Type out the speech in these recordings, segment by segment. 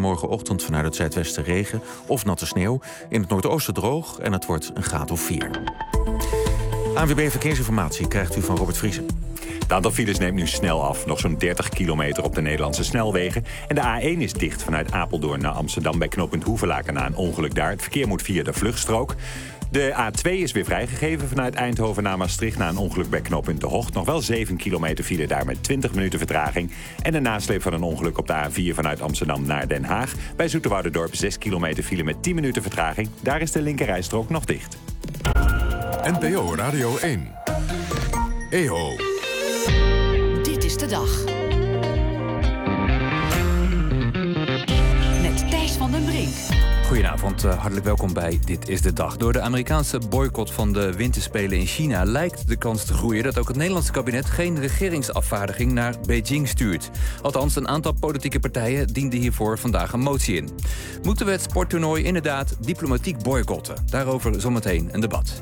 morgenochtend vanuit het zuidwesten regen of natte sneeuw. In het noordoosten droog en het wordt een graad of 4. ANWB Verkeersinformatie krijgt u van Robert Vriesen. Het aantal files neemt nu snel af. Nog zo'n 30 kilometer op de Nederlandse snelwegen. En de A1 is dicht vanuit Apeldoorn naar Amsterdam bij knooppunt Hoevelaken na een ongeluk daar. Het verkeer moet via de vluchtstrook. De A2 is weer vrijgegeven vanuit Eindhoven naar Maastricht na een ongeluk bij knooppunt De Hocht. Nog wel 7 kilometer file daar met 20 minuten vertraging. En de nasleep van een ongeluk op de A4 vanuit Amsterdam naar Den Haag. Bij Zoeterwouderdorp 6 kilometer file met 10 minuten vertraging. Daar is de linkerrijstrook nog dicht. NPO Radio 1. EO. Dit is de dag. Met Thijs van den Brink. Goedenavond, hartelijk welkom bij Dit is de Dag. Door de Amerikaanse boycott van de winterspelen in China lijkt de kans te groeien dat ook het Nederlandse kabinet geen regeringsafvaardiging naar Beijing stuurt. Althans, een aantal politieke partijen dienden hiervoor vandaag een motie in. Moeten we het sporttoernooi inderdaad diplomatiek boycotten? Daarover zometeen een debat.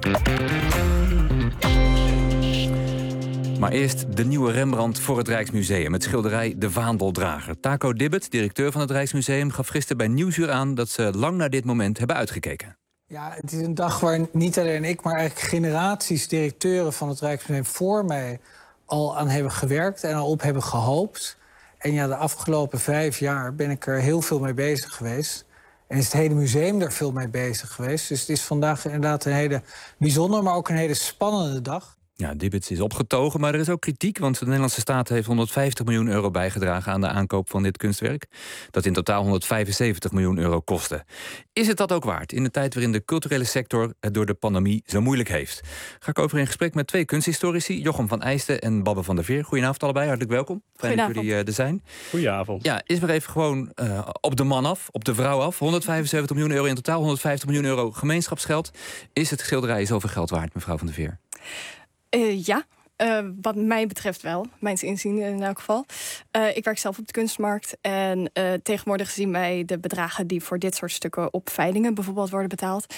Maar eerst de nieuwe Rembrandt voor het Rijksmuseum. Het schilderij De Vaandeldrager. Taco Dibbet, directeur van het Rijksmuseum, gaf gisteren bij Nieuwsuur aan dat ze lang naar dit moment hebben uitgekeken. Ja, het is een dag waar niet alleen ik, maar eigenlijk generaties directeuren van het Rijksmuseum voor mij al aan hebben gewerkt en al op hebben gehoopt. En ja, de afgelopen 5 jaar ben ik er heel veel mee bezig geweest. En is het hele museum er veel mee bezig geweest. Dus het is vandaag inderdaad een hele bijzondere, maar ook een hele spannende dag. Ja, Dibbets is opgetogen, maar er is ook kritiek, want de Nederlandse staat heeft 150 miljoen euro bijgedragen aan de aankoop van dit kunstwerk, dat in totaal 175 miljoen euro kostte. Is het dat ook waard, in een tijd waarin de culturele sector het door de pandemie zo moeilijk heeft? Ga ik over in gesprek met 2 kunsthistorici, Jochem van Eijsten en Babbe van der Veer. Goedenavond allebei, hartelijk welkom. Fijn dat jullie er zijn. Goedenavond. Ja, is maar even gewoon op de man af, op de vrouw af. 175 miljoen euro in totaal, 150 miljoen euro gemeenschapsgeld. Is het schilderij zoveel geld waard, mevrouw van der Veer? Ja, wat mij betreft wel. Mijns inzien in elk geval. Ik werk zelf op de kunstmarkt. En tegenwoordig zien wij de bedragen die voor dit soort stukken op veilingen bijvoorbeeld worden betaald.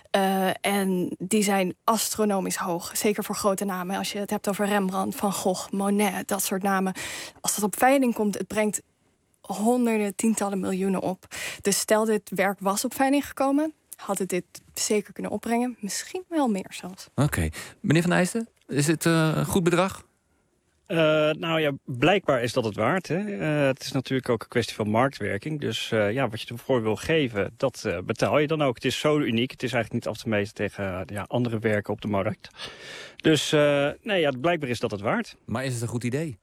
En die zijn astronomisch hoog. Zeker voor grote namen. Als je het hebt over Rembrandt, Van Gogh, Monet, dat soort namen. Als dat op veiling komt, het brengt honderden, tientallen miljoenen op. Dus stel dit werk was op veiling gekomen, had het dit zeker kunnen opbrengen. Misschien wel meer zelfs. Oké. Meneer Van Eijsten, is het een goed bedrag? Nou ja, blijkbaar is dat het waard. Hè? Het is natuurlijk ook een kwestie van marktwerking. Dus wat je ervoor wil geven, dat betaal je dan ook. Het is zo uniek. Het is eigenlijk niet af te meten tegen andere werken op de markt. Dus blijkbaar is dat het waard. Maar is het een goed idee?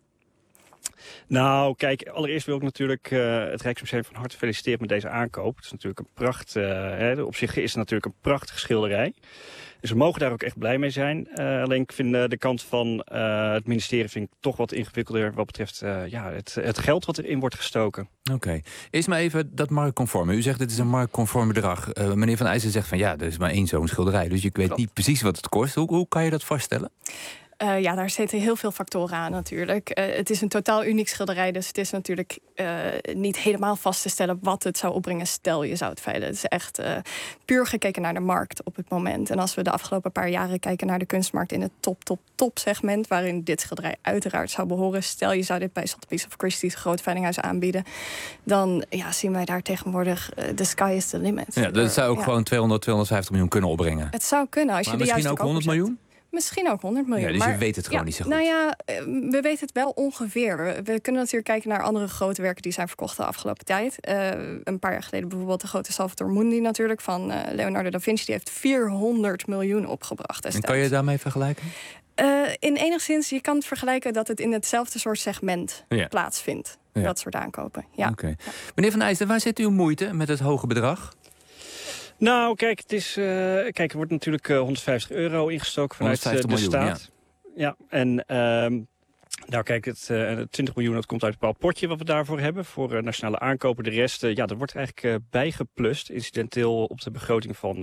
Nou, kijk, allereerst wil ik natuurlijk het Rijksmuseum van harte feliciteren met deze aankoop. Het is natuurlijk een pracht. Op zich is het natuurlijk een prachtig schilderij. Dus we mogen daar ook echt blij mee zijn. Alleen ik vind de kant van het ministerie toch wat ingewikkelder wat betreft het geld wat erin wordt gestoken. Oké. Eerst maar even dat marktconforme. U zegt dit is een marktconform bedrag. Meneer Van Eijsten zegt van ja, er is maar 1 zo'n schilderij. Dus ik weet niet precies wat het kost. Hoe kan je dat vaststellen? Daar zitten heel veel factoren aan natuurlijk. Het is een totaal uniek schilderij, dus het is natuurlijk niet helemaal vast te stellen wat het zou opbrengen stel je zou het veilen. Het is echt puur gekeken naar de markt op het moment. En als we de afgelopen paar jaren kijken naar de kunstmarkt in het top segment, waarin dit schilderij uiteraard zou behoren, stel je zou dit bij Sotheby's of Christie's groot veilinghuis aanbieden, dan zien wij daar tegenwoordig the sky is the limit. Ja, dat zou ook gewoon 250 miljoen kunnen opbrengen. Het zou kunnen als je de juiste misschien ook 100 miljoen? Misschien ook 100 miljoen. Ja, dus je weet het gewoon niet zo goed. Nou ja, we weten het wel ongeveer. We kunnen natuurlijk kijken naar andere grote werken die zijn verkocht de afgelopen tijd. Een paar jaar geleden bijvoorbeeld de grote Salvator Mundi natuurlijk van Leonardo da Vinci. Die heeft 400 miljoen opgebracht destijds. En kan je daarmee vergelijken? In enigszins, je kan het vergelijken dat het in hetzelfde soort segment plaatsvindt. Ja. Dat soort aankopen. Ja. Okay. Meneer Van Eijsten, waar zit uw moeite met het hoge bedrag? Nou, kijk, het is, er wordt natuurlijk 150 euro ingestoken vanuit de miljoen, staat. Ja, en nou kijk, het 20 miljoen dat komt uit een bepaald potje wat we daarvoor hebben. Voor nationale aankopen. De rest, dat wordt eigenlijk bijgeplust. Incidenteel op de begroting van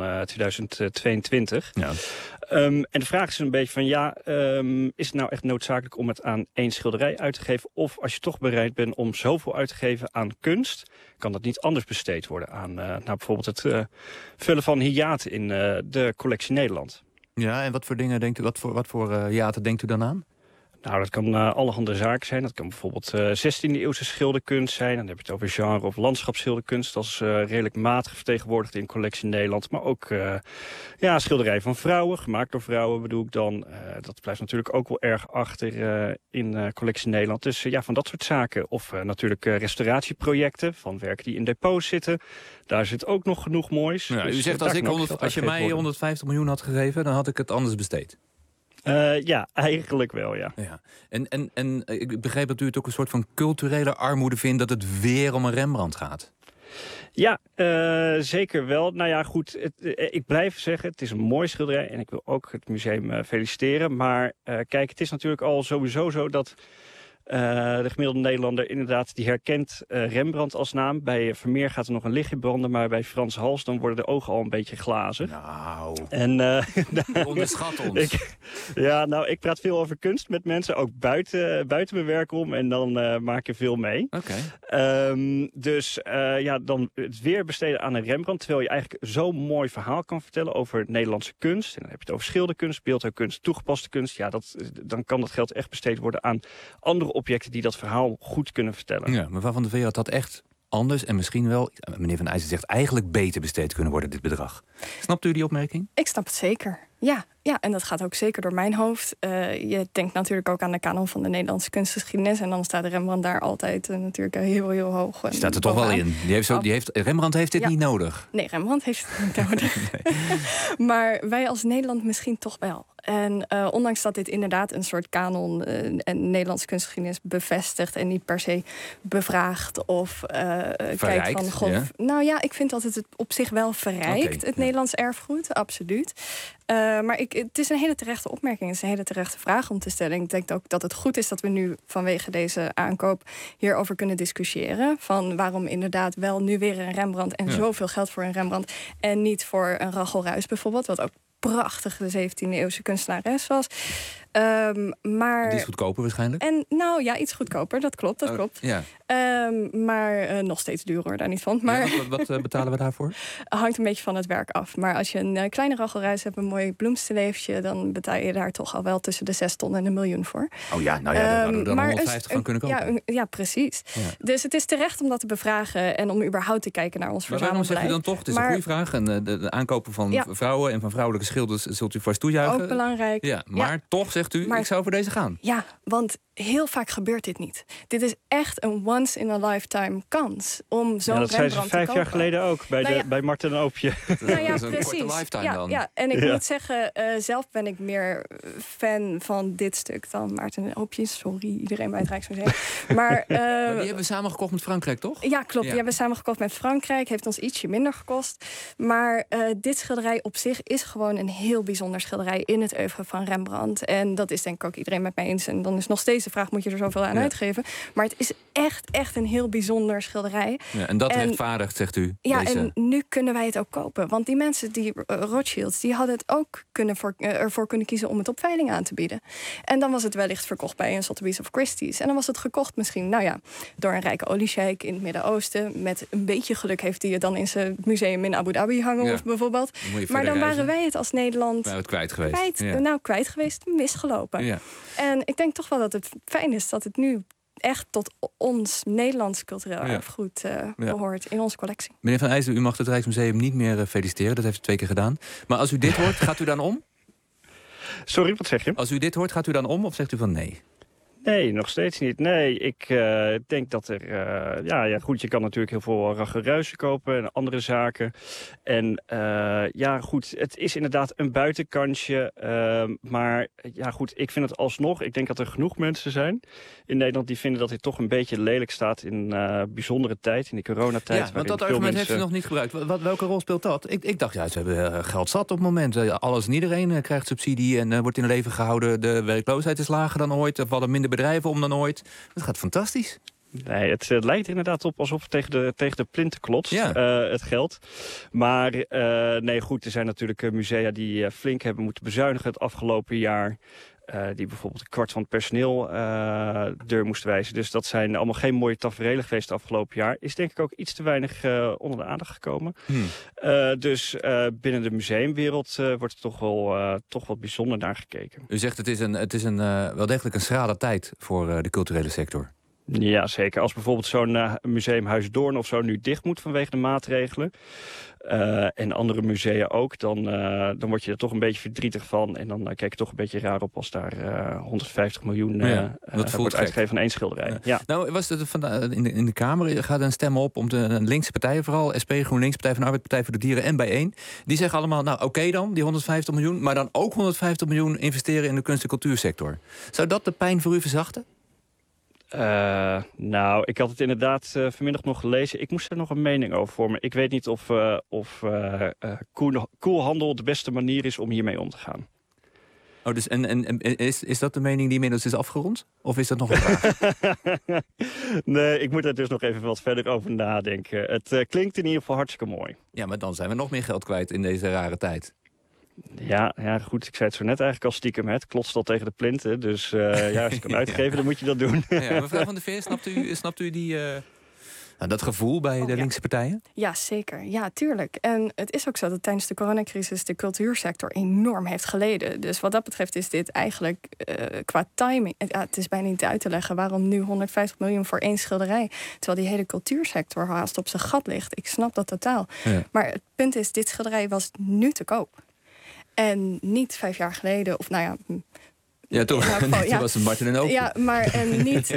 2022. Ja. En de vraag is een beetje van, is het nou echt noodzakelijk om het aan 1 schilderij uit te geven? Of als je toch bereid bent om zoveel uit te geven aan kunst, kan dat niet anders besteed worden aan bijvoorbeeld het vullen van hiaten in de collectie Nederland? Ja, en wat voor dingen denkt u, wat voor hiaten denkt u dan aan? Nou, dat kan allerhande zaken zijn. Dat kan bijvoorbeeld 16e-eeuwse schilderkunst zijn. Dan heb je het over genre- of landschapsschilderkunst. Dat is redelijk matig vertegenwoordigd in collectie in Nederland. Maar ook schilderijen van vrouwen, gemaakt door vrouwen bedoel ik dan. Dat blijft natuurlijk ook wel erg achter in collectie in Nederland. Dus van dat soort zaken. Of natuurlijk restauratieprojecten van werken die in depots zitten. Daar zit ook nog genoeg moois. Ja, dus u zegt als je mij 150 miljoen had gegeven, dan had ik het anders besteed. Eigenlijk wel, ja. En ik begreep dat u het ook een soort van culturele armoede vindt dat het weer om een Rembrandt gaat. Ja, zeker wel. Nou ja, goed, ik blijf zeggen, het is een mooi schilderij en ik wil ook het museum feliciteren. Maar kijk, het is natuurlijk al sowieso zo dat de gemiddelde Nederlander inderdaad, die herkent Rembrandt als naam. Bij Vermeer gaat er nog een lichtje branden, maar bij Frans Hals dan worden de ogen al een beetje glazen. Nou, onderschat ons. Ik praat veel over kunst met mensen, ook buiten mijn werk om. En dan maak je veel mee. Okay. Dan het weer besteden aan een Rembrandt, terwijl je eigenlijk zo'n mooi verhaal kan vertellen over Nederlandse kunst. En dan heb je het over schilderkunst, beeldhouwkunst, toegepaste kunst. Ja, dan kan dat geld echt besteed worden aan andere objecten die dat verhaal goed kunnen vertellen. Ja, mevrouw Van der Veer had dat echt anders en misschien wel, meneer Van IJzer zegt, eigenlijk beter besteed kunnen worden, dit bedrag. Snapt u die opmerking? Ik snap het zeker. Ja, en dat gaat ook zeker door mijn hoofd. Je denkt natuurlijk ook aan de kanon van de Nederlandse kunstgeschiedenis. En dan staat Rembrandt daar altijd natuurlijk heel, heel hoog. Die staat er toch wel in. Rembrandt heeft dit niet nodig. Nee, Rembrandt heeft het niet nodig. Nee. Maar wij als Nederland misschien toch wel. En ondanks dat dit inderdaad een soort kanon en Nederlandse kunstgeschiedenis bevestigt en niet per se bevraagt of kijkt van God. Ja? Nou ja, ik vind dat het op zich wel verrijkt, het Nederlands erfgoed, absoluut. Maar het is een hele terechte opmerking. Het is een hele terechte vraag om te stellen. Ik denk ook dat het goed is dat we nu vanwege deze aankoop hierover kunnen discussiëren. Van waarom inderdaad wel nu weer een Rembrandt en zoveel geld voor een Rembrandt en niet voor een Rachel Ruijs bijvoorbeeld, wat ook prachtig de 17e-eeuwse kunstenares was. Maar die is goedkoper waarschijnlijk? En iets goedkoper, dat klopt. Ja. Maar nog steeds duur hoor, daar niet van. Maar wat betalen we daarvoor? Hangt een beetje van het werk af. Maar als je een kleine Rachel Ruijs hebt, een mooi bloemsteleefje, dan betaal je daar toch al wel tussen de 6 ton en 1 miljoen voor. Oh ja, nou ja, daar hadden we dan 150 van kunnen kopen. Ja, precies. Ja. Dus het is terecht om dat te bevragen en om überhaupt te kijken naar ons verzamelbeleid. Maar waarom zeg je dan toch? Het is een goede vraag. En de aankopen van vrouwen en van vrouwelijke schilders zult u vast toejuichen. Ook belangrijk. Ja, maar toch zegt u, ik zou voor deze gaan. Ja, want heel vaak gebeurt dit niet. Dit is echt een once-in-a-lifetime kans om zo'n Rembrandt te kopen. Dat zei ze 5 jaar geleden ook bij Marten Oopje. Nou ja, dat is een precies. korte lifetime dan. Ja. En ik moet zeggen, zelf ben ik meer fan van dit stuk dan Maarten Oopje. Sorry, iedereen bij het Rijksmuseum. Maar die hebben we samen gekocht met Frankrijk, toch? Ja, klopt. Die hebben we samen gekocht met Frankrijk. Heeft ons ietsje minder gekost. Maar dit schilderij op zich is gewoon een heel bijzonder schilderij in het oeuvre van Rembrandt. En dat is denk ik ook iedereen met mij eens. En dan is nog steeds de vraag, moet je er zoveel aan uitgeven? Maar het is echt een heel bijzonder schilderij. Ja, en dat rechtvaardigt, zegt u. Ja, en nu kunnen wij het ook kopen. Want die mensen, die Rothschilds, die hadden het ook ervoor kunnen kiezen om het op veiling aan te bieden. En dan was het wellicht verkocht bij een Sotheby's of Christie's. En dan was het gekocht misschien, door een rijke oliesjeik in het Midden-Oosten. Met een beetje geluk heeft hij het dan in zijn museum in Abu Dhabi hangen, of bijvoorbeeld. Maar dan waren wij het als Nederland kwijt geweest. Kwijt geweest, misgelopen. Ja. En ik denk toch wel dat het fijn is dat het nu echt tot ons Nederlands cultureel erfgoed behoort in onze collectie. Meneer Van IJzer, u mag het Rijksmuseum niet meer feliciteren. Dat heeft u 2 keer gedaan. Maar als u dit hoort, gaat u dan om? Sorry, wat zeg je? Als u dit hoort, gaat u dan om of zegt u van nee? Nee, nog steeds niet. Nee, ik denk dat er... goed, je kan natuurlijk heel veel Rachel Ruijs kopen en andere zaken. En goed, het is inderdaad een buitenkansje. Maar goed, ik vind het alsnog... Ik denk dat er genoeg mensen zijn in Nederland die vinden dat dit toch een beetje lelijk staat in bijzondere tijd, in de coronatijd. Ja, want dat argument heeft u nog niet gebruikt. Welke rol speelt dat? Ik dacht juist, we hebben geld zat op het moment. Alles en iedereen krijgt subsidie en wordt in leven gehouden. De werkloosheid is lager dan ooit. Er vallen minder bedrijven om dan ooit. Dat gaat fantastisch. Nee, het lijkt er inderdaad op alsof het tegen de plinten klotst, het geld. Maar nee, goed, er zijn natuurlijk musea die flink hebben moeten bezuinigen het afgelopen jaar. die bijvoorbeeld een kwart van het personeel deur moest wijzen. Dus dat zijn allemaal geen mooie taferelen geweest het afgelopen jaar. Is denk ik ook iets te weinig onder de aandacht gekomen. Dus binnen de museumwereld wordt er toch wel bijzonder naar gekeken. U zegt het is wel degelijk een schrale tijd voor de culturele sector. Ja, zeker. Als bijvoorbeeld zo'n museum Huis Doorn of zo nu dicht moet vanwege de maatregelen. En andere musea ook. Dan word je er toch een beetje verdrietig van. En dan kijk je toch een beetje raar op als daar 150 miljoen wordt uitgegeven aan één schilderij. Ja. Nou, was het in de Kamer gaat een stem op om de linkse partijen, vooral SP, GroenLinks, Partij van de Arbeid, Partij voor de Dieren en Bijeen. Die zeggen allemaal, nou oké dan, die 150 miljoen, maar dan ook 150 miljoen investeren in de kunst- en cultuursector. Zou dat de pijn voor u verzachten? Nou, ik had het inderdaad vanmiddag nog gelezen. Ik moest er nog een mening over vormen. Ik weet niet of koelhandel de beste manier is om hiermee om te gaan. Oh, dus is dat de mening die inmiddels is afgerond? Of is dat nog een vraag? Nee, ik moet er dus nog even wat verder over nadenken. Het klinkt in ieder geval hartstikke mooi. Ja, maar dan zijn we nog meer geld kwijt in deze rare tijd. Ja, goed. Ik zei het zo net eigenlijk al stiekem. Het klotst al tegen de plinten. Dus als je kan uitgeven, dan moet je dat doen. Ja, mevrouw Van der Veer, snapt u dat gevoel bij de linkse partijen? Ja, zeker. Ja, tuurlijk. En het is ook zo dat tijdens de coronacrisis de cultuursector enorm heeft geleden. Dus wat dat betreft is dit eigenlijk qua timing... het is bijna niet uit te leggen waarom nu 150 miljoen voor één schilderij. Terwijl die hele cultuursector haast op zijn gat ligt. Ik snap dat totaal. Ja. Maar het punt is, dit schilderij was nu te koop. En niet 5 jaar geleden, of nou ja... Ja, toch? Toen was het Martin en Open. Ja, maar niet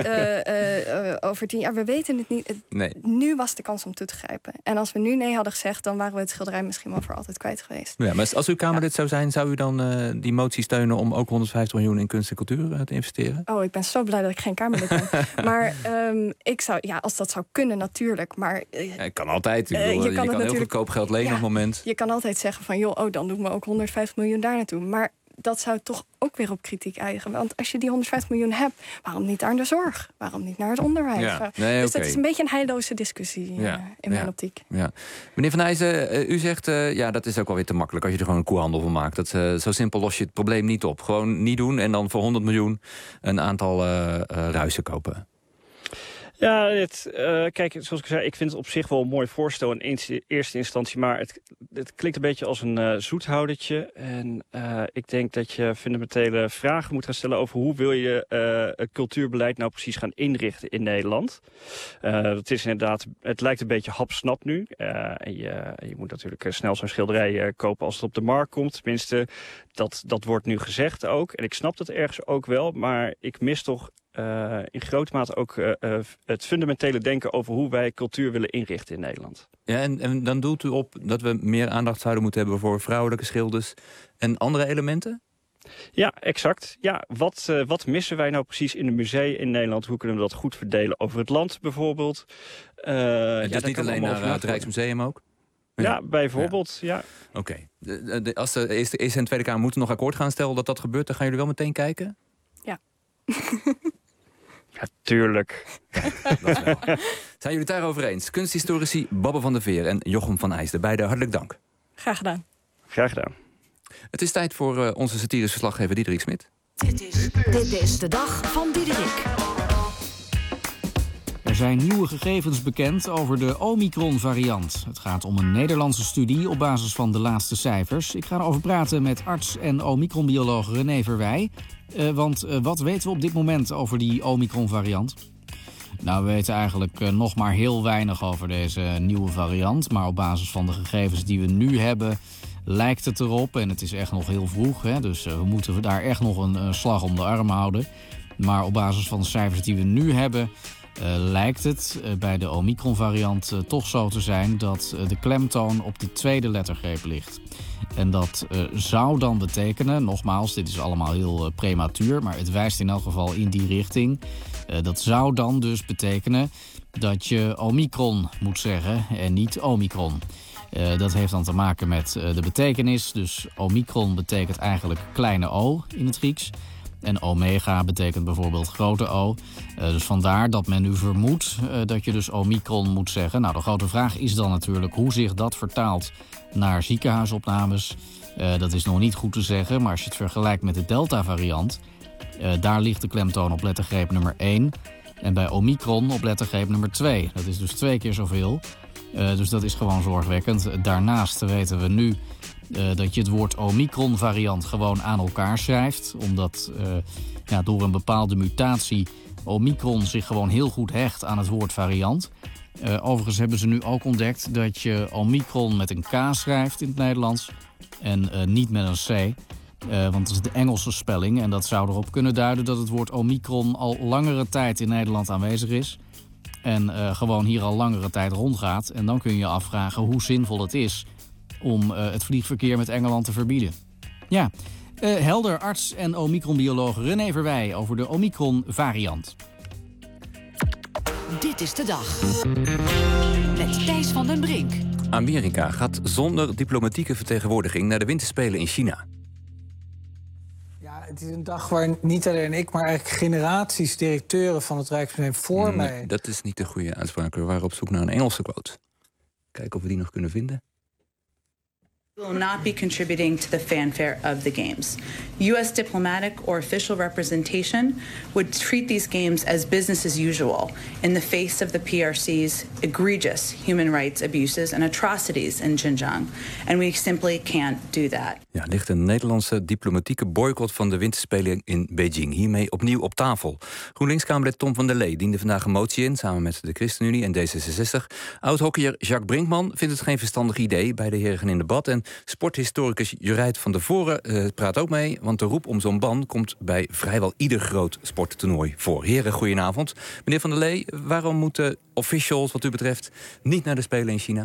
over 10 jaar. We weten het niet. Nee. Nu was de kans om toe te grijpen. En als we nu nee hadden gezegd, dan waren we het schilderij misschien wel voor altijd kwijt geweest. Ja, maar als uw Kamerlid zou zijn, zou u dan die motie steunen om ook 150 miljoen in kunst en cultuur te investeren? Oh, ik ben zo blij dat ik geen Kamerlid ben. Maar ik zou, als dat zou kunnen, natuurlijk. Maar kan altijd. Je kan heel goedkoop geld lenen op het moment. Je kan altijd zeggen van, dan doen we ook 150 miljoen daar naartoe. Maar dat zou toch ook weer op kritiek eigen. Want als je die 150 miljoen hebt, waarom niet naar de zorg? Waarom niet naar het onderwijs? Ja. Dus dat is een beetje een heilloze discussie in mijn optiek. Ja. Meneer Van Eijzen, u zegt, dat is ook wel weer te makkelijk als je er gewoon een koehandel van maakt. Zo simpel los je het probleem niet op. Gewoon niet doen en dan voor 100 miljoen een aantal ruisen kopen. Ja, kijk, zoals ik zei, ik vind het op zich wel een mooi voorstel in eerste instantie. Maar het klinkt een beetje als een zoethoudertje. En ik denk dat je fundamentele vragen moet gaan stellen over hoe wil je het cultuurbeleid nou precies gaan inrichten in Nederland. Dat is inderdaad, het lijkt een beetje hapsnap nu. En je moet natuurlijk snel zo'n schilderij kopen als het op de markt komt. Tenminste, dat wordt nu gezegd ook. En ik snap dat ergens ook wel, maar ik mis toch in grote mate ook het fundamentele denken over hoe wij cultuur willen inrichten in Nederland. Ja, en dan doelt u op dat we meer aandacht zouden moeten hebben voor vrouwelijke schilders en andere elementen? Ja, exact. Ja, wat missen wij nou precies in de musea in Nederland? Hoe kunnen we dat goed verdelen over het land bijvoorbeeld? Dus niet alleen naar het Rijksmuseum ook? Ja, bijvoorbeeld, ja. Oké. Als de Eerste en Tweede Kamer moeten nog akkoord gaan stellen dat dat gebeurt, dan gaan jullie wel meteen kijken? Ja. Ja, tuurlijk. Dat wel. Zijn jullie het daarover eens? Kunsthistorici Babbe van der Veer en Jochem van Eijsden. Beide hartelijk dank. Graag gedaan. Graag gedaan. Het is tijd voor onze satirische verslaggever Diederik Smit. Dit is de dag van Diederik. Er zijn nieuwe gegevens bekend over de Omicron-variant. Het gaat om een Nederlandse studie op basis van de laatste cijfers. Ik ga erover praten met arts en Omicron-bioloog René Verwij. Want wat weten we op dit moment over die Omicron-variant? Nou, we weten eigenlijk nog maar heel weinig over deze nieuwe variant. Maar op basis van de gegevens die we nu hebben, lijkt het erop. En het is echt nog heel vroeg, hè? Dus we moeten daar echt nog een slag om de arm houden. Maar op basis van de cijfers die we nu hebben, lijkt het bij de Omicron-variant toch zo te zijn dat de klemtoon op de tweede lettergreep ligt. En dat zou dan betekenen, nogmaals, dit is allemaal heel prematuur, maar het wijst in elk geval in die richting. Dat zou dan dus betekenen dat je Omicron moet zeggen en niet Omicron. Dat heeft dan te maken met de betekenis. Dus Omicron betekent eigenlijk kleine o in het Grieks. En omega betekent bijvoorbeeld grote O. Dus vandaar dat men nu vermoedt dat je dus Omicron moet zeggen. Nou, de grote vraag is dan natuurlijk hoe zich dat vertaalt naar ziekenhuisopnames. Dat is nog niet goed te zeggen, maar als je het vergelijkt met de Delta-variant, Daar ligt de klemtoon op lettergreep nummer 1. En bij Omicron op lettergreep nummer 2. Dat is dus 2 keer zoveel. Dus dat is gewoon zorgwekkend. Daarnaast weten we nu dat je het woord Omicron-variant gewoon aan elkaar schrijft. Omdat door een bepaalde mutatie Omicron zich gewoon heel goed hecht aan het woord variant. Overigens hebben ze nu ook ontdekt dat je Omicron met een K schrijft in het Nederlands. En niet met een C. Want dat is de Engelse spelling. En dat zou erop kunnen duiden dat het woord Omicron al langere tijd in Nederland aanwezig is. En gewoon hier al langere tijd rondgaat. En dan kun je je afvragen hoe zinvol het is om het vliegverkeer met Engeland te verbieden. Ja, helder, arts en Omicron-bioloog René Verwij over de Omicron-variant. Dit is de dag. Met Thijs van den Brink. Amerika gaat zonder diplomatieke vertegenwoordiging naar de winterspelen in China. Ja, het is een dag waar niet alleen ik, maar eigenlijk generaties directeuren van het Rijksmuseum voor mij... Dat is niet de goede uitspraak. We waren op zoek naar een Engelse quote. Kijken of we die nog kunnen vinden. Will not be contributing to the fanfare of the games. U.S. diplomatic or official representation would treat these games as business as usual in the face of the PRC's egregious human rights abuses and atrocities in Xinjiang. And we simply can't do that. Ja, ligt een Nederlandse diplomatieke boycott van de winterspelen in Beijing hiermee opnieuw op tafel. GroenLinks-Kamerlid Tom van der Lee diende vandaag een motie in, samen met de ChristenUnie en D66. Oud-hockeyer Jacques Brinkman vindt het geen verstandig idee. Beide heren gaan in debat. En sporthistoricus Jurijt van der Voren praat ook mee, want de roep om zo'n ban komt bij vrijwel ieder groot sporttoernooi voor. Heren, goedenavond. Meneer van der Lee, waarom moeten officials wat u betreft niet naar de Spelen in China?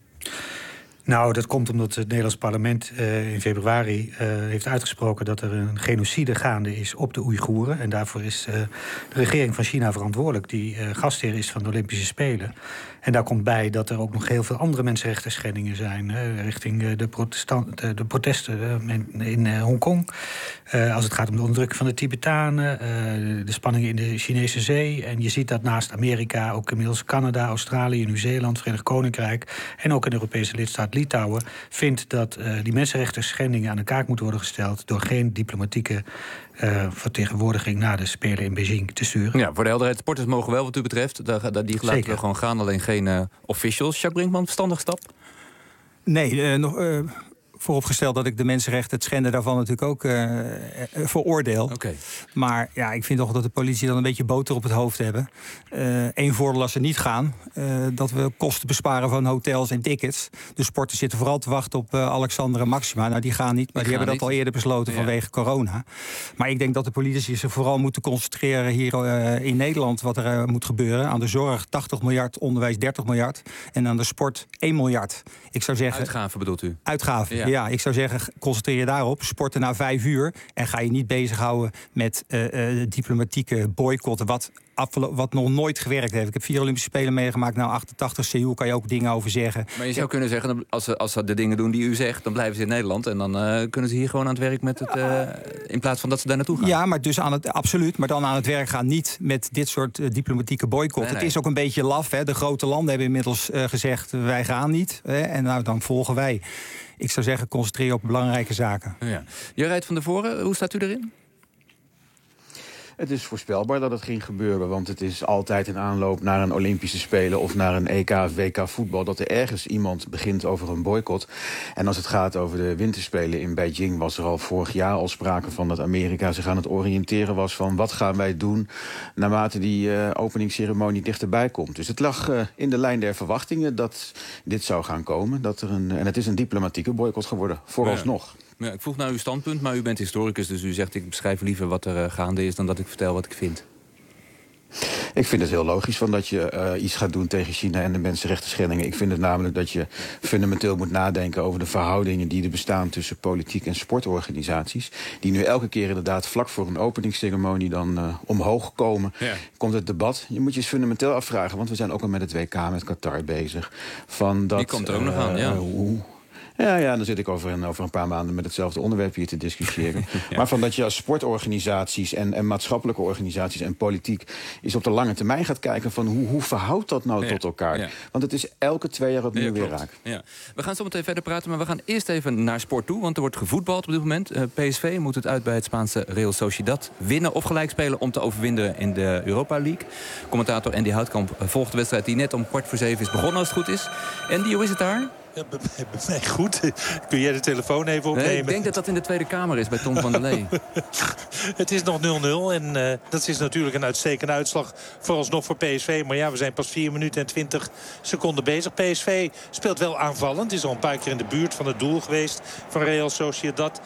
Nou, dat komt omdat het Nederlands parlement in februari heeft uitgesproken dat er een genocide gaande is op de Oeigoeren. En daarvoor is de regering van China verantwoordelijk, die gastheer is van de Olympische Spelen. En daar komt bij dat er ook nog heel veel andere mensenrechten schendingen zijn richting de protesten in Hongkong. Als het gaat om de onderdrukking van de Tibetanen, de spanningen in de Chinese Zee. En je ziet dat naast Amerika ook inmiddels Canada, Australië, Nieuw-Zeeland, Verenigd Koninkrijk en ook een Europese lidstaat Litouwen vindt dat die mensenrechten schendingen aan de kaak moeten worden gesteld door geen diplomatieke vertegenwoordiging naar de Spelen in Beijing te sturen. Ja, voor de helderheid, sporters mogen wel wat u betreft. Die laten we gewoon gaan, alleen geen officials. Jacques Brinkman, verstandig stap? Nee, vooropgesteld dat ik de mensenrechten, het schenden daarvan natuurlijk ook veroordeel. Okay. Maar ja, ik vind toch dat de politie dan een beetje boter op het hoofd hebben. Eén voordeel als ze niet gaan, dat we kosten besparen van hotels en tickets. De sporters zitten vooral te wachten op Alexander en Maxima. Nou, die gaan niet, maar die hebben dat al eerder besloten vanwege corona. Maar ik denk dat de politici zich vooral moeten concentreren hier in Nederland wat er moet gebeuren. Aan de zorg 80 miljard, onderwijs 30 miljard. En aan de sport 1 miljard. Ik zou zeggen, uitgaven bedoelt u? Uitgaven. Ja, ik zou zeggen, concentreer je daarop. Sporten na 5 uur. En ga je niet bezighouden met diplomatieke boycotten. Wat nog nooit gewerkt heeft. Ik heb 4 Olympische Spelen meegemaakt. Nou, 88 Seoul kan je ook dingen over zeggen. Maar je zou kunnen zeggen, als ze de dingen doen die u zegt, dan blijven ze in Nederland. En dan kunnen ze hier gewoon aan het werk met het. In plaats van dat ze daar naartoe gaan. Ja, maar dus absoluut. Maar dan aan het werk gaan niet met dit soort diplomatieke boycott. Nee. Het is ook een beetje laf. Hè. De grote landen hebben inmiddels gezegd, wij gaan niet. Hè. En nou, dan volgen wij. Ik zou zeggen, concentreer op belangrijke zaken. Ja. Jurijt van der Voren, hoe staat u erin? Het is voorspelbaar dat het ging gebeuren, want het is altijd in aanloop naar een Olympische Spelen of naar een EK of WK voetbal dat er ergens iemand begint over een boycott. En als het gaat over de winterspelen in Beijing was er al vorig jaar al sprake van dat Amerika zich aan het oriënteren was van wat gaan wij doen naarmate die openingsceremonie dichterbij komt. Dus het lag in de lijn der verwachtingen dat dit zou gaan komen. En het is een diplomatieke boycott geworden, vooralsnog. Ja, ik vroeg naar uw standpunt, maar u bent historicus, dus u zegt ik beschrijf liever wat er gaande is dan dat ik vertel wat ik vind. Ik vind het heel logisch van dat je iets gaat doen tegen China en de mensenrechten schendingen. Ik vind het namelijk dat je fundamenteel moet nadenken over de verhoudingen die er bestaan tussen politiek en sportorganisaties. Die nu elke keer inderdaad vlak voor een openingsceremonie dan omhoog komen. Ja. Komt het debat. Je moet je eens fundamenteel afvragen, want we zijn ook al met het WK met Qatar bezig. Die komt er ook nog aan, ja. Ja, dan zit ik over een paar maanden met hetzelfde onderwerp hier te discussiëren. Ja. Maar van dat je als sportorganisaties en maatschappelijke organisaties en politiek is op de lange termijn gaat kijken van hoe verhoudt dat nou tot elkaar? Ja. Want het is elke 2 jaar opnieuw weer raak. Ja. We gaan zo meteen verder praten, maar we gaan eerst even naar sport toe. Want er wordt gevoetbald op dit moment. PSV moet het uit bij het Spaanse Real Sociedad winnen of gelijk spelen om te overwinnen in de Europa League. Commentator Andy Houtkamp volgt de wedstrijd die net om 6:45 is begonnen als het goed is. Andy, hoe is het daar? Nee, goed. Kun jij de telefoon even opnemen? Nee, ik denk dat dat in de Tweede Kamer is bij Tom van der Lee. Het is nog 0-0 en dat is natuurlijk een uitstekende uitslag vooralsnog voor PSV. Maar ja, we zijn pas 4 minuten en 20 seconden bezig. PSV speelt wel aanvallend. Is al een paar keer in de buurt van het doel geweest van Real Sociedad.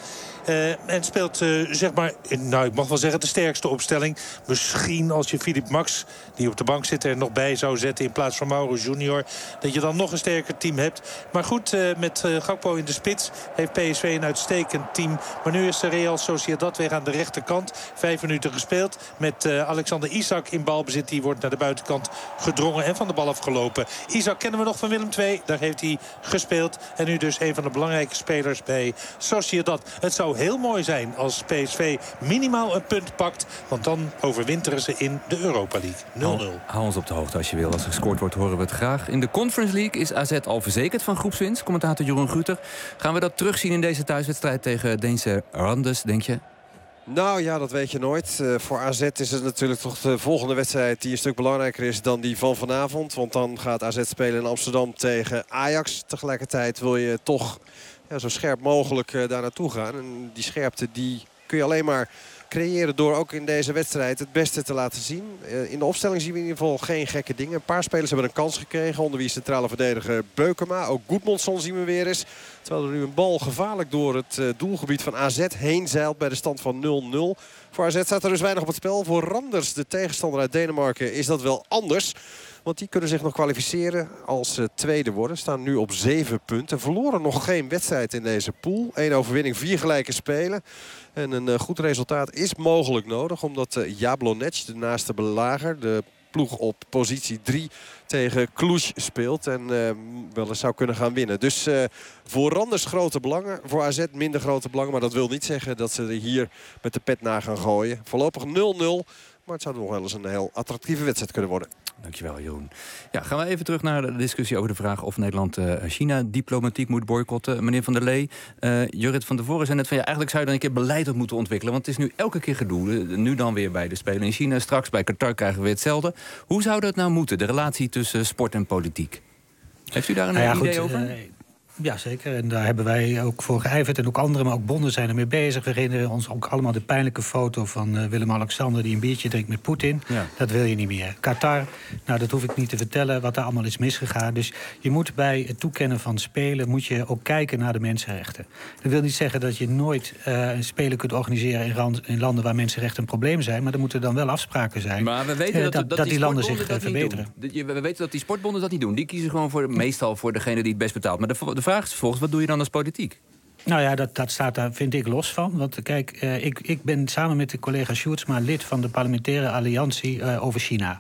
En speelt, zeg maar, nou, ik mag wel zeggen, de sterkste opstelling. Misschien als je Philip Max, die op de bank zit, er nog bij zou zetten in plaats van Mauro Junior, dat je dan nog een sterker team hebt. Maar goed, met Gakpo in de spits heeft PSV een uitstekend team. Maar nu is de Real Sociedad weer aan de rechterkant. 5 minuten gespeeld met Alexander Isak in balbezit. Die wordt naar de buitenkant gedrongen en van de bal afgelopen. Isak kennen we nog van Willem II. Daar heeft hij gespeeld. En nu dus een van de belangrijke spelers bij Sociedad. Het zou heel mooi zijn als PSV minimaal een punt pakt. Want dan overwinteren ze in de Europa League. 0-0. Hou ons op de hoogte als je wil. Als er gescoord wordt, horen we het graag. In de Conference League is AZ al verzekerd van groepswinst. Commentator Jeroen Guter. Gaan we dat terugzien in deze thuiswedstrijd tegen Deense Randers, denk je? Nou ja, dat weet je nooit. Voor AZ is het natuurlijk toch de volgende wedstrijd die een stuk belangrijker is dan die van vanavond. Want dan gaat AZ spelen in Amsterdam tegen Ajax. Tegelijkertijd wil je toch zo scherp mogelijk daar naartoe gaan. En die scherpte die kun je alleen maar creëren door ook in deze wedstrijd het beste te laten zien. In de opstelling zien we in ieder geval geen gekke dingen. Een paar spelers hebben een kans gekregen. Onder wie centrale verdediger Beukema. Ook Goedmundsson zien we weer eens. Terwijl er nu een bal gevaarlijk door het doelgebied van AZ heen zeilt bij de stand van 0-0. Voor AZ staat er dus weinig op het spel. Voor Randers, de tegenstander uit Denemarken, is dat wel anders. Want die kunnen zich nog kwalificeren als tweede worden. Staan nu op 7 punten. Verloren nog geen wedstrijd in deze pool. 1 overwinning, 4 gelijke spelen. En een goed resultaat is mogelijk nodig. Omdat Jablonec, de naaste belager, de ploeg op positie 3 tegen Cluj speelt. En wel eens zou kunnen gaan winnen. Dus voor Randers grote belangen. Voor AZ minder grote belangen. Maar dat wil niet zeggen dat ze er hier met de pet na gaan gooien. Voorlopig 0-0. Maar het zou nog wel eens een heel attractieve wedstrijd kunnen worden. Dankjewel, Jeroen. Ja, gaan we even terug naar de discussie over de vraag of Nederland China diplomatiek moet boycotten. Meneer Van der Lee, Jurrit van der Voren zei net van ja, eigenlijk zou je dan een keer beleid op moeten ontwikkelen. Want het is nu elke keer gedoe. Nu dan weer bij de Spelen in China. Straks bij Qatar krijgen we weer hetzelfde. Hoe zou dat nou moeten, de relatie tussen sport en politiek? Heeft u daar een idee over? Ja, zeker. En daar hebben wij ook voor geijverd. En ook anderen, maar ook bonden zijn ermee bezig. We herinneren ons ook allemaal de pijnlijke foto van Willem-Alexander die een biertje drinkt met Poetin. Ja. Dat wil je niet meer. Qatar, nou dat hoef ik niet te vertellen wat daar allemaal is misgegaan. Dus je moet bij het toekennen van spelen moet je ook kijken naar de mensenrechten. Dat wil niet zeggen dat je nooit een spelen kunt organiseren in landen waar mensenrechten een probleem zijn. Maar er moeten dan wel afspraken zijn. Maar we weten dat die landen zich verbeteren. We weten dat die sportbonden dat niet doen. Die kiezen gewoon meestal voor degene die het best betaalt. Maar de vraag is vervolgens, wat doe je dan als politiek? Nou ja, dat staat daar, vind ik, los van. Want kijk, ik ben samen met de collega Sjoerdsma lid van de parlementaire alliantie over China.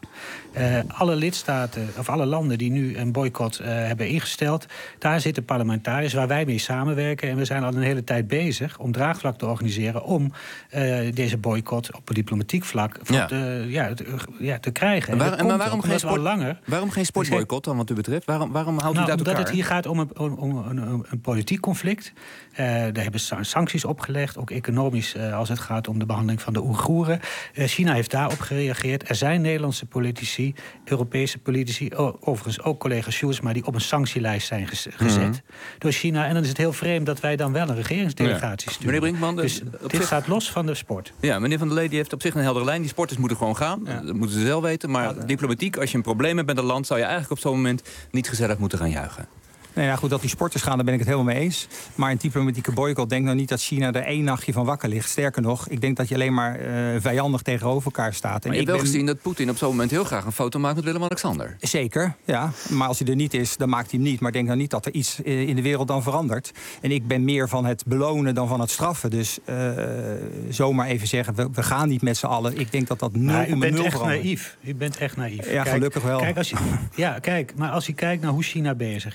Alle lidstaten, of alle landen die nu een boycott hebben ingesteld, daar zitten parlementariërs waar wij mee samenwerken. En we zijn al een hele tijd bezig om draagvlak te organiseren om deze boycott op diplomatiek vlak te krijgen. Maar waarom geen sportboycott dan wat u betreft? Waarom houdt u dat uit elkaar? Omdat het hier gaat om een politiek conflict. Daar hebben ze sancties opgelegd, ook economisch als het gaat om de behandeling van de Oeigoeren. China heeft daarop gereageerd. Er zijn Nederlandse politici, Europese politici, overigens ook collega Sjoerdsma, die op een sanctielijst zijn gezet door China. En dan is het heel vreemd dat wij dan wel een regeringsdelegatie sturen. Meneer Brinkman, dus dit staat los van de sport. Ja, meneer Van der Lee die heeft op zich een heldere lijn. Die sporters moeten gewoon gaan. Ja. Dat moeten ze zelf weten. Maar diplomatiek, als je een probleem hebt met een land, zou je eigenlijk op zo'n moment niet gezellig moeten gaan juichen. Nee, ja, goed, dat die sporters gaan, daar ben ik het helemaal mee eens. Maar een diplomatieke boycott, denk nou niet dat China er 1 nachtje van wakker ligt. Sterker nog, ik denk dat je alleen maar vijandig tegenover elkaar staat. En maar je hebt wel gezien dat Poetin op zo'n moment heel graag een foto maakt met Willem-Alexander. Zeker, ja. Maar als hij er niet is, dan maakt hij hem niet. Maar denk nou niet dat er iets in de wereld dan verandert. En ik ben meer van het belonen dan van het straffen. Dus zomaar even zeggen, we gaan niet met z'n allen. Ik denk dat dat nul verandert. U bent echt naïef. Ja, kijk, gelukkig wel. Kijk, maar als je kijkt naar hoe China bezig is.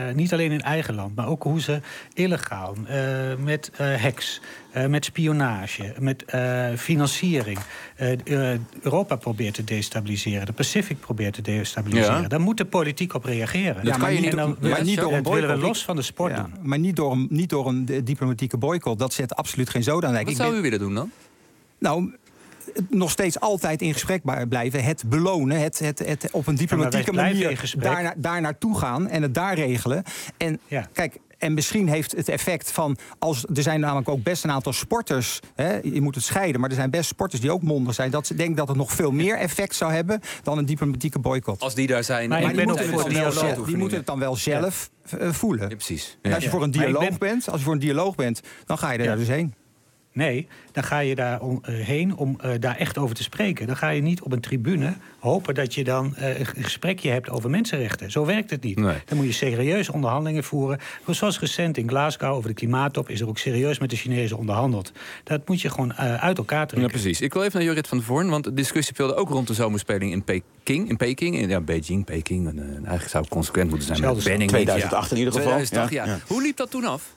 niet alleen in eigen land, maar ook hoe ze illegaal, met hacks, met spionage, met financiering, Europa probeert te destabiliseren, de Pacific probeert te destabiliseren. Ja. Daar moet de politiek op reageren. Dat kan je niet, maar niet door een boycott. Willen we los van de sport doen. Maar niet door een diplomatieke boycott. Dat zet absoluut geen zoden aan. Wat zou u willen doen dan? Nou, nog steeds altijd in gesprek blijven. Het belonen, het op een diplomatieke manier daar naartoe gaan en het daar regelen. En kijk, en misschien heeft het effect van, er zijn namelijk ook best een aantal sporters, je moet het scheiden, maar er zijn best sporters die ook mondig zijn. Dat ze denken dat het nog veel meer effect zou hebben dan een diplomatieke boycott. Als die daar zijn. Maar die moeten het dan wel zelf voelen. Ja, precies. En als je voor een dialoog bent, dan ga je daar dus heen. Nee, dan ga je daar heen om daar echt over te spreken. Dan ga je niet op een tribune hopen dat je dan een gesprekje hebt over mensenrechten. Zo werkt het niet. Nee. Dan moet je serieus onderhandelingen voeren. Zoals recent in Glasgow over de klimaattop is er ook serieus met de Chinezen onderhandeld. Dat moet je gewoon uit elkaar trekken. Ja, precies. Ik wil even naar Jorrit van der Voorn, want de discussie speelde ook rond de zomerspeling in Peking. Ja, Beijing, Peking. Eigenlijk zou het consequent moeten zijn met Benning. 2008 in ieder geval. 2008, ja. Hoe liep dat toen af?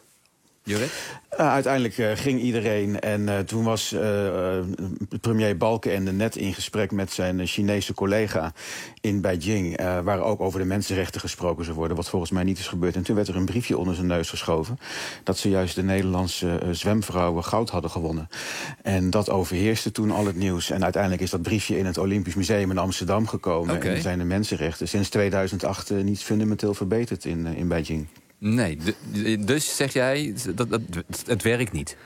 Uiteindelijk ging iedereen en toen was premier Balkenende net in gesprek met zijn Chinese collega in Beijing, waar ook over de mensenrechten gesproken zou worden, wat volgens mij niet is gebeurd. En toen werd er een briefje onder zijn neus geschoven dat zojuist de Nederlandse zwemvrouwen goud hadden gewonnen. En dat overheerste toen al het nieuws. En uiteindelijk is dat briefje in het Olympisch Museum in Amsterdam gekomen. Okay. En zijn de mensenrechten sinds 2008 niet fundamenteel verbeterd in Beijing. Nee, dus zeg jij, het werkt niet.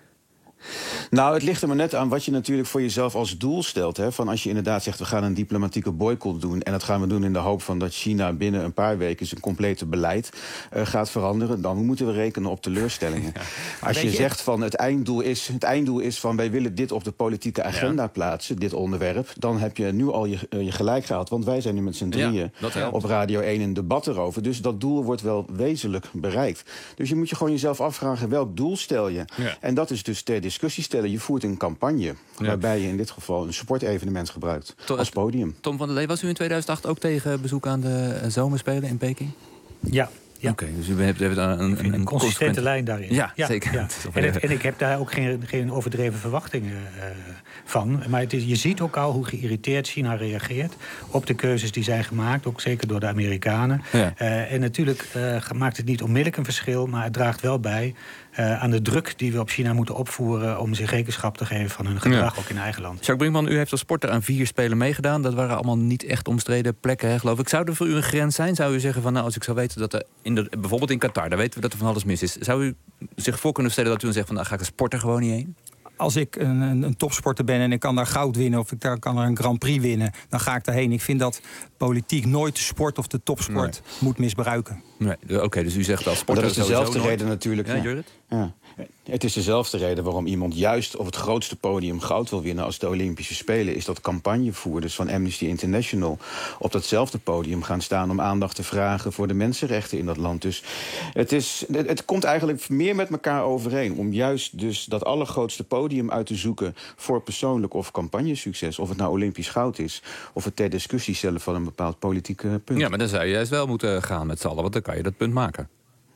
Nou, het ligt er maar net aan wat je natuurlijk voor jezelf als doel stelt. Hè? Van als je inderdaad zegt, we gaan een diplomatieke boycott doen, en dat gaan we doen in de hoop van dat China binnen een paar weken zijn complete beleid gaat veranderen, dan moeten we rekenen op teleurstellingen. Ja, als je zegt van het einddoel is van wij willen dit op de politieke agenda plaatsen, dit onderwerp, dan heb je nu al je gelijk gehad. Want wij zijn nu met z'n drieën op Radio 1 een debat erover. Dus dat doel wordt wel wezenlijk bereikt. Dus je moet je gewoon jezelf afvragen, welk doel stel je? Ja. En dat is dus ter discussie stellen. Je voert een campagne waarbij je in dit geval een sportevenement gebruikt als podium. Tom van der Lee, was u in 2008 ook tegen bezoek aan de zomerspelen in Peking? Ja. Ja. Oké, dus u hebt een consistente lijn daarin. Ja, zeker. Ja. En ik heb daar ook geen overdreven verwachtingen van. Maar je ziet ook al hoe geïrriteerd China reageert op de keuzes die zijn gemaakt, ook zeker door de Amerikanen. Ja. En natuurlijk maakt het niet onmiddellijk een verschil, maar het draagt wel bij aan de druk die we op China moeten opvoeren om zich rekenschap te geven van hun gedrag ook in eigen land. Jacques Brinkman, u heeft als sporter aan 4 Spelen meegedaan. Dat waren allemaal niet echt omstreden plekken, hè, geloof ik. Zou er voor u een grens zijn? Zou u zeggen van, nou, als ik zou weten dat er bijvoorbeeld in Qatar, daar weten we dat er van alles mis is. Zou u zich voor kunnen stellen dat u dan zegt van, nou, ga ik de sporter gewoon niet heen? Als ik een topsporter ben en ik kan daar goud winnen of ik kan er een Grand Prix winnen, dan ga ik daarheen. Ik vind dat politiek nooit de sport of de topsport moet misbruiken. Nee, Oké, dus u zegt als sporter. Maar dat is dezelfde reden natuurlijk. Ja, Jorrit? Ja. Het is dezelfde reden waarom iemand juist op het grootste podium goud wil winnen als de Olympische Spelen, is dat campagnevoerders van Amnesty International op datzelfde podium gaan staan om aandacht te vragen voor de mensenrechten in dat land. Dus het komt eigenlijk meer met elkaar overeen om juist dus dat allergrootste podium uit te zoeken voor persoonlijk of campagnesucces. Of het nou Olympisch goud is, of het ter discussie stellen van een bepaald politieke punt. Ja, maar dan zou je juist wel moeten gaan met z'n allen, want dan kan je dat punt maken.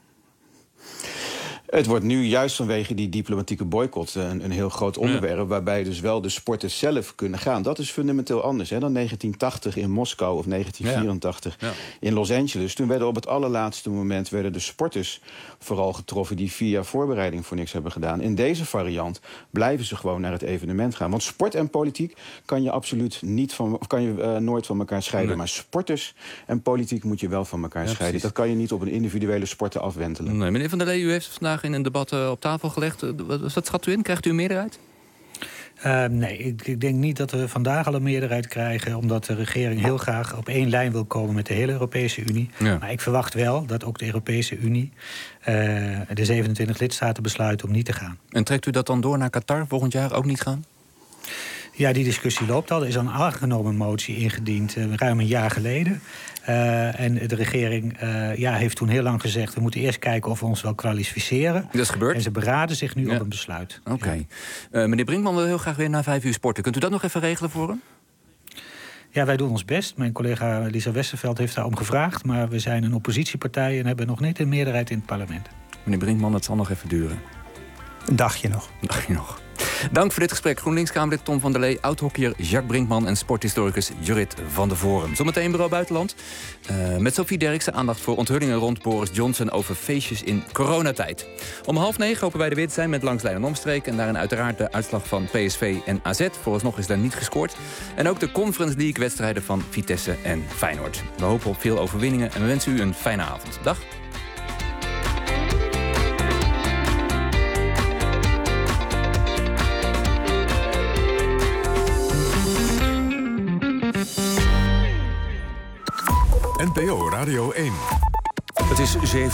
Het wordt nu juist vanwege die diplomatieke boycott een heel groot onderwerp, waarbij dus wel de sporters zelf kunnen gaan. Dat is fundamenteel anders dan 1980 in Moskou of 1984 in Los Angeles. Toen werden op het allerlaatste moment de sporters vooral getroffen die 4 jaar voorbereiding voor niks hebben gedaan. In deze variant blijven ze gewoon naar het evenement gaan. Want sport en politiek kan je absoluut nooit van elkaar scheiden. Nee. Maar sporters en politiek moet je wel van elkaar scheiden. Precies. Dat kan je niet op een individuele sporter afwentelen. Nee, meneer Van der Lee, u heeft vandaag in een debat op tafel gelegd. Wat schat u in? Krijgt u een meerderheid? Nee, ik denk niet dat we vandaag al een meerderheid krijgen, omdat de regering heel graag op één lijn wil komen met de hele Europese Unie. Ja. Maar ik verwacht wel dat ook de Europese Unie de 27 lidstaten besluiten om niet te gaan. En trekt u dat dan door naar Qatar volgend jaar ook niet gaan? Ja, die discussie loopt al. Er is al een aangenomen motie ingediend ruim een jaar geleden. En de regering heeft toen heel lang gezegd, we moeten eerst kijken of we ons wel kwalificeren. Dat is gebeurd. En ze beraden zich nu op een besluit. Oké. Meneer Brinkman wil heel graag weer na 5 uur sporten. Kunt u dat nog even regelen voor hem? Ja, wij doen ons best. Mijn collega Lisa Westerveld heeft daarom gevraagd. Maar we zijn een oppositiepartij en hebben nog niet een meerderheid in het parlement. Meneer Brinkman, het zal nog even duren. Een dagje nog. Dank voor dit gesprek. GroenLinks-Kamerlid Tom van der Lee, oud-hockeyer Jacques Brinkman en sporthistoricus Jorrit van der Voren. Zometeen Bureau Buitenland. Met Sophie Derksen aandacht voor onthullingen rond Boris Johnson over feestjes in coronatijd. Om 8:30 hopen wij de weer te zijn met Langs Lijn en Omstreken. En daarin uiteraard de uitslag van PSV en AZ. Vooralsnog is daar niet gescoord. En ook de Conference League-wedstrijden van Vitesse en Feyenoord. We hopen op veel overwinningen en we wensen u een fijne avond. Dag. NPO Radio 1. Het is 7